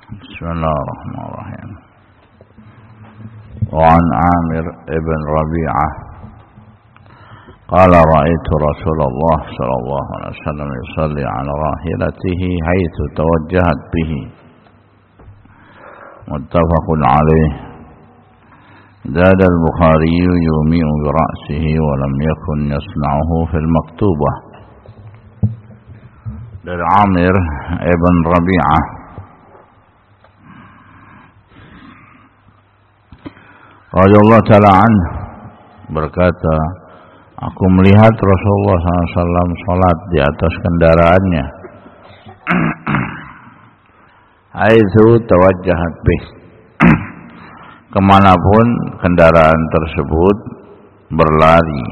Bismillahirrahmanirrahim. Wa an Amir ibn Rabi'ah qala ra'aitu Rasulullah sallallahu alaihi wasallam yusalli ala rahilatihi haitsu tawajjahat bihi. Muttafaqun alaih. زاد البخاري يومئ برأسه ولم يكن يصنعه في المكتوبة. Dari Amir ibn Rabi'ah radhiyallahu ta'ala anhu berkata, aku melihat Rasulullah SAW salat di atas kendaraannya haitsu tawajjahat bih, kemanapun kendaraan tersebut berlari.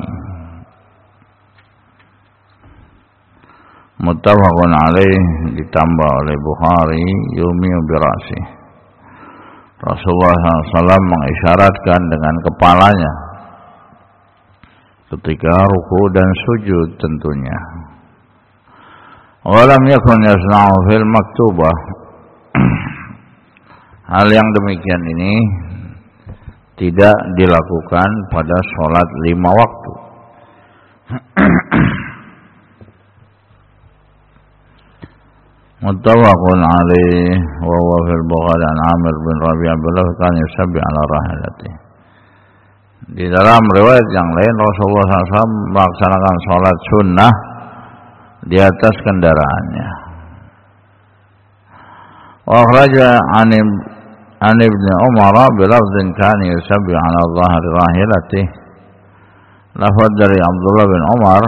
Muttafaqun alaih, ditambah oleh Bukhari yumi birasi. Rasulullah SAW mengisyaratkan dengan kepalanya ketika ruku dan sujud tentunya. Walam yakun yasna'u fil maktubah. Hal yang demikian ini tidak dilakukan pada sholat 5 waktu. Muttafaqun alaih wa huwa fil Bukhari an Amir bin Rabi'ah billah kan yusabbi ala rahilatihi. Di dalam riwayat yang lain Rasulullah SAW melaksanakan sholat sunnah di atas kendaraannya. Wa akhraja an Ibn Umar bilafdhin kan yusabbi ala dhahri rahilatihi. Lafaz dari Abdullah bin Umar,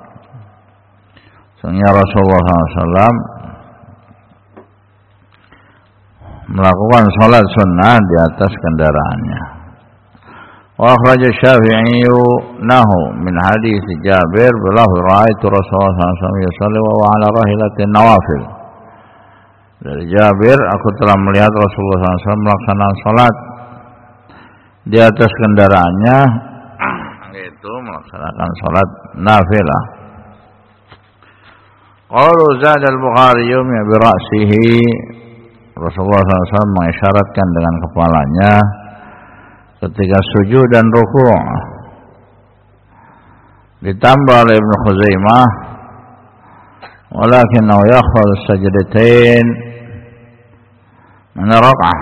sungguh Rasulullah SAW melakukan sholat sunnah di atas kendaraannya. Wa akhraja Syafi'i nahu min hadis Jabir bilafdhi ra'aitu Rasulullah SAW yusalli wa huwa ala rahilatin nawafil. Dari Jabir, aku telah melihat Rasulullah SAW melaksanakan salat di atas kendaraannya, yaitu melaksanakan salat nafilah. Qalu zada al-Bukhari yawmi bi ra'sihi. Rasulullah SAW mengisyaratkan dengan kepalanya ketika sujud dan ruku'. Ditambah oleh Ibnu Khuzaimah, walakinnahu yakhfad as-sajdatain min rak'ah.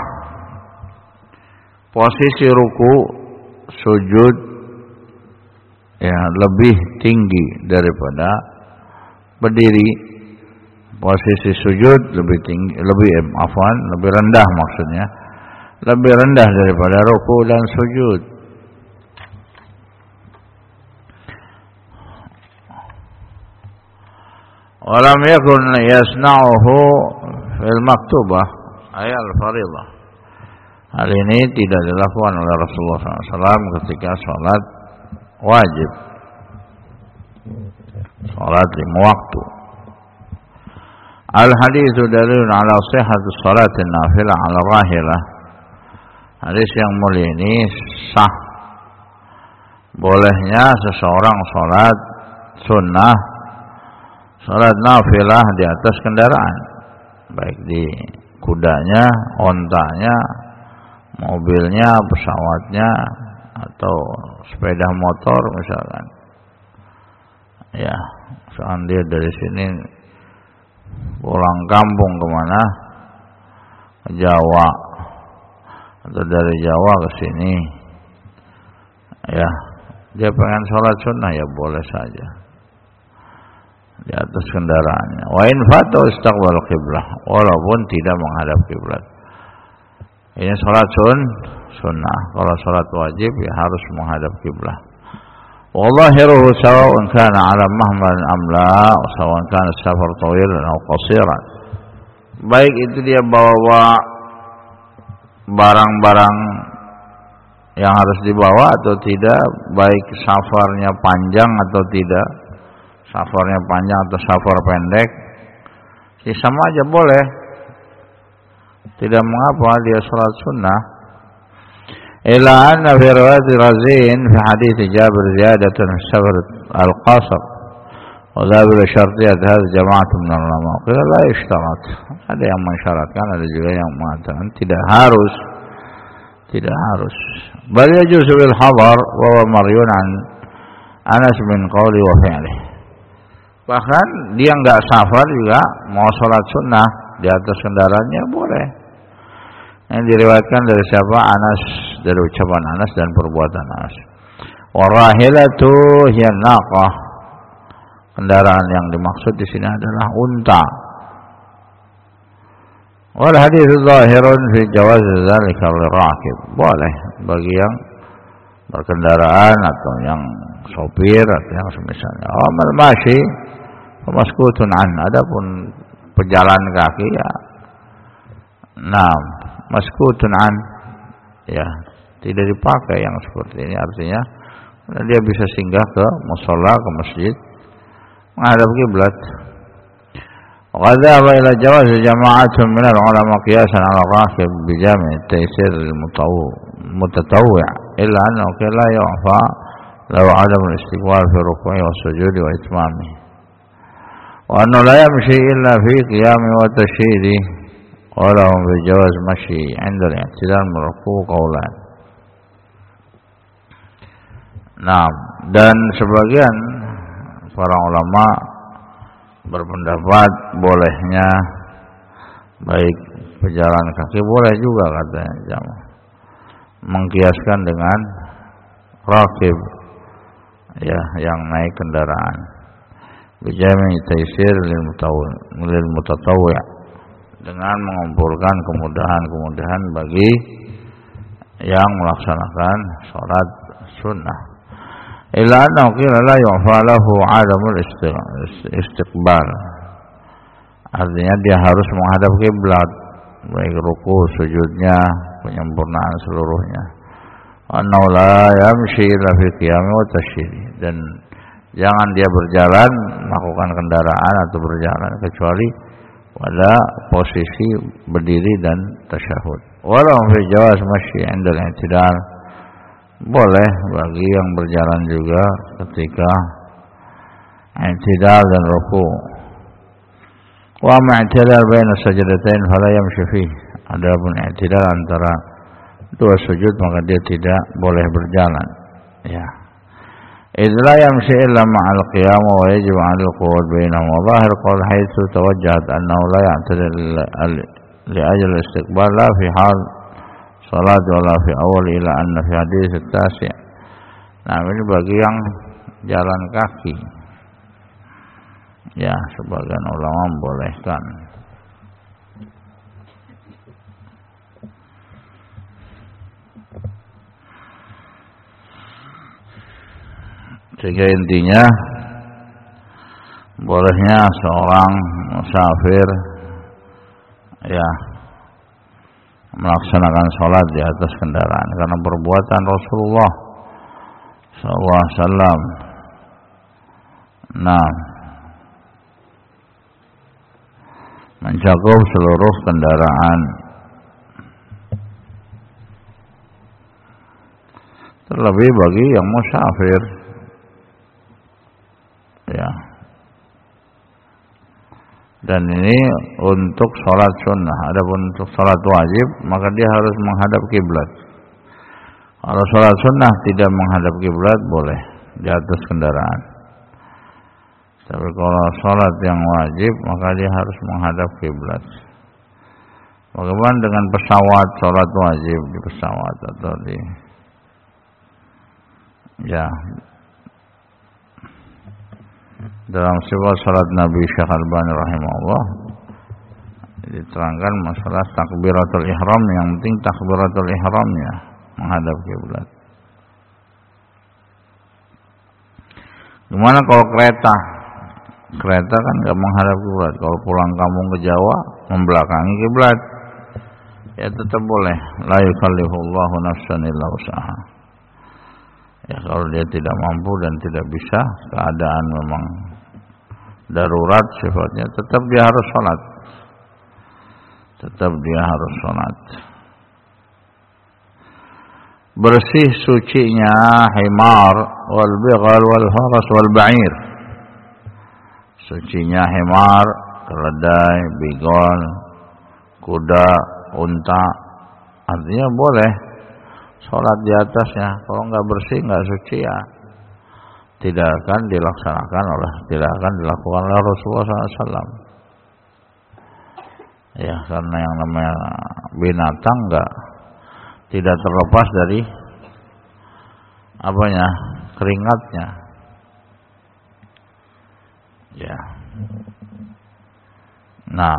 Posisi ruku, sujud ya lebih tinggi daripada berdiri. Posisi sujud lebih tinggi, lebih rendah maksudnya. Lebih rendah daripada ruku dan sujud. Walam yakun yasna'uhu fil maktubah ay al-fariḍah. Hal ini tidak dilakukan oleh Rasulullah SAW ketika sholat wajib, sholat 5 waktu. Al-haditsu dalilun ala sihhati shalatin nafilah ala rahilah. Hadis yang mulia ini sah bolehnya seseorang sholat sunnah, sholat nafilah di atas kendaraan, baik di kudanya, ontanya, mobilnya, pesawatnya, atau sepeda motor misalkan. Ya, soal dia dari sini pulang kampung kemana? Ke Jawa, atau dari Jawa ke sini, ya dia pengen sholat sunnah, ya boleh saja di atas kendaraannya. Wa in fata istaqbal qiblah, walaupun tidak menghadap kiblat. Ini sholat sunnah. Kalau sholat wajib ya harus menghadap kiblat. Wallahiruhu sawa'un kana 'ala mahmal am la, sawa'un kana safar tawilan aw qasiran. Baik itu dia bawa barang-barang yang harus dibawa atau tidak, baik safarnya panjang atau tidak, safarnya panjang atau safar pendek, ya sama aja boleh. Tidak mengapa dia salat sunnah. Ila anna fi riwayat Razin fi hadits Jabir ziyadatun safar al-qasr وذهب إلى شرطية هذا جماعة من العلماء قيل لا يشترط. Ada yang mensyaratkan, ada juga yang mengatakan tidak harus. Bal yajuzu bil hadar wa huwa marwiyun an Anas bin qawli wa fi'li. Bahkan dia enggak safar juga mau salat sunnah di atas kendaraannya boleh. Yang diriwayatkan dari siapa? Anas, dari ucapan Anas dan perbuatan Anas. Wa rahilatu hiya naqah. Kendaraan yang dimaksud di sini adalah unta. Wal hadits zahirun fi jawaz dzalika lirakib. Boleh bagi yang berkendaraan atau yang sopir atau yang semisalnya. Amal masyi maskutun an. Adapun pejalan kaki ya. Nah, maskutun an ya, tidak dipakai yang seperti ini, artinya dia bisa singgah ke mushola, ke masjid menghadap kiblat. Wa dhahaba ila jawaz jama'atun min al-ulama qiyasan 'ala ar-rakib bi jami' at-taysir al-mutatawwi' illa annahu la yu'fa law 'adam al-istiqbal fi ruku'i wa sujudi wa itmamihi wa annahu la yamshi illa fi qiyami wa tashhidi wa lahum bi jawaz mashi 'inda al-i'tidal min ruku' qawlan. Nah, dan sebagian para ulama berpendapat bolehnya baik pejalan kaki boleh juga katanya jamaah mengkiaskan dengan rakib ya yang naik kendaraan bijami taysir lil mutatawwi' dengan mengumpulkan kemudahan-kemudahan bagi yang melaksanakan salat sunnah. Illa annahu qila la yu'fa lahu 'adamul istiqbal. Artinya dia harus menghadap kiblat, baik ruku, sujudnya, penyempurnaan seluruhnya. Annahu la yamshi illa fi qiyami wa tashyiri, dan jangan dia berjalan melakukan kendaraan atau berjalan kecuali pada posisi berdiri dan tasyahud. Walau fi jawaz masyi 'inda al-i'tidal. Boleh bagi yang berjalan juga ketika i'tidal dan ruku. Wa ma'tidal baina sajdatain fala yamshi fi. Adapun i'tidal antara dua sujud maka dia tidak boleh berjalan. Ya. Idz la yamshi illa ma'al qiyam wa yajib 'ala al-qu'ud bainahum. Wa dhahir qawl haitsu tawajjahat annahu la ya'tadil li ajli istiqbal la fi hal salat wala fi awal ila anna fi hadits at-tasi'. Nah, ini bagi yang jalan kaki. Ya, sebagian ulama membolehkan. Sehingga intinya bolehnya seorang musafir ya melaksanakan sholat di atas kendaraan karena perbuatan Rasulullah SAW. Nah, mencakup seluruh kendaraan. Terlebih bagi yang musafir. Ya. Dan ini untuk sholat sunnah. Adapun untuk sholat wajib maka dia harus menghadap kiblat. Kalau sholat sunnah tidak menghadap kiblat boleh di atas kendaraan. Tapi kalau sholat yang wajib maka dia harus menghadap kiblat. Bagaimana dengan pesawat, sholat wajib di pesawat atau di ya dalam sifat salat Nabi Syekh Albani rahimahullah diterangkan masalah takbiratul ihram, yang penting takbiratul ihramnya menghadap kiblat. Gimana kalau kereta? Kereta kan enggak menghadap kiblat. Kalau pulang kampung ke Jawa membelakangi kiblat, ya tetap boleh. La yukallifullahu nafsan illa wus'aha. Ya kalau dia tidak mampu dan tidak bisa, keadaan memang darurat sifatnya, tetap dia harus sholat. Tetap dia harus sholat. Bersih sucinya himar wal bighal wal faras wal ba'ir. sucinya himar, keledai, bigon, kuda, unta, artinya boleh sholat di atasnya. Kalau nggak bersih, nggak suci ya tidak akan dilakukan oleh Rasulullah SAW. Ya, karena yang namanya binatang tidak terlepas dari keringatnya. Ya. Nah,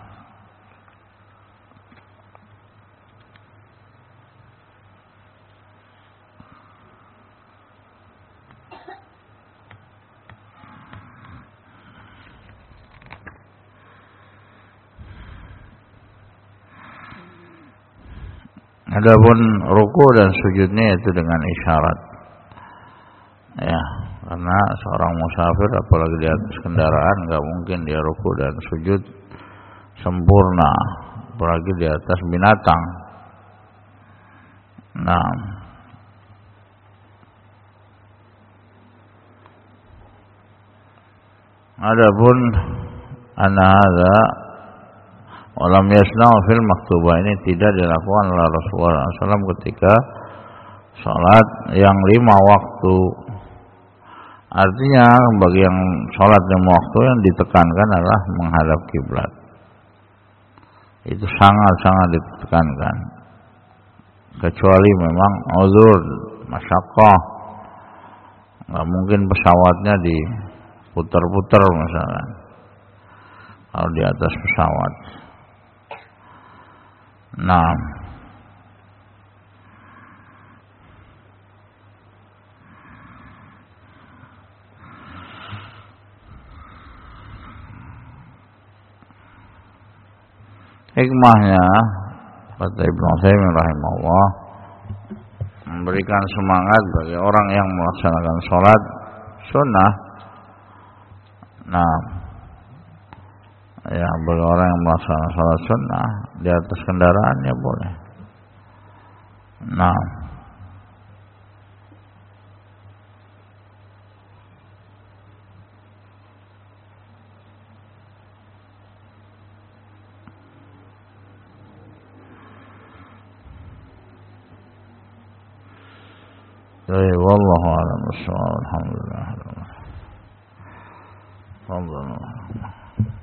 adapun ruku dan sujudnya itu dengan isyarat. Ya, karena seorang musafir apalagi di atas kendaraan enggak mungkin dia ruku dan sujud sempurna, apalagi di atas binatang. Nah, adapun hadza walam yasna'u fil maktubah, ini tidak dilakukan oleh Rasulullah SAW ketika sholat yang 5 waktu. Artinya bagi yang sholat 5 waktu yang ditekankan adalah menghadap kiblat. Itu sangat-sangat ditekankan. Kecuali memang uzur, masyaqqah, nggak mungkin pesawatnya diputar-putar misalkan kalau di atas pesawat. Nah, hikmahnya kata Ibnu Utsaimin rahimahullah memberikan semangat bagi orang yang melaksanakan sholat sunnah. Nah, ya, bagi orang yang melaksanakan sholat sunnah di atas kendaraannya boleh. Nah, wallahu a'lam bishawab. Alhamdulillah.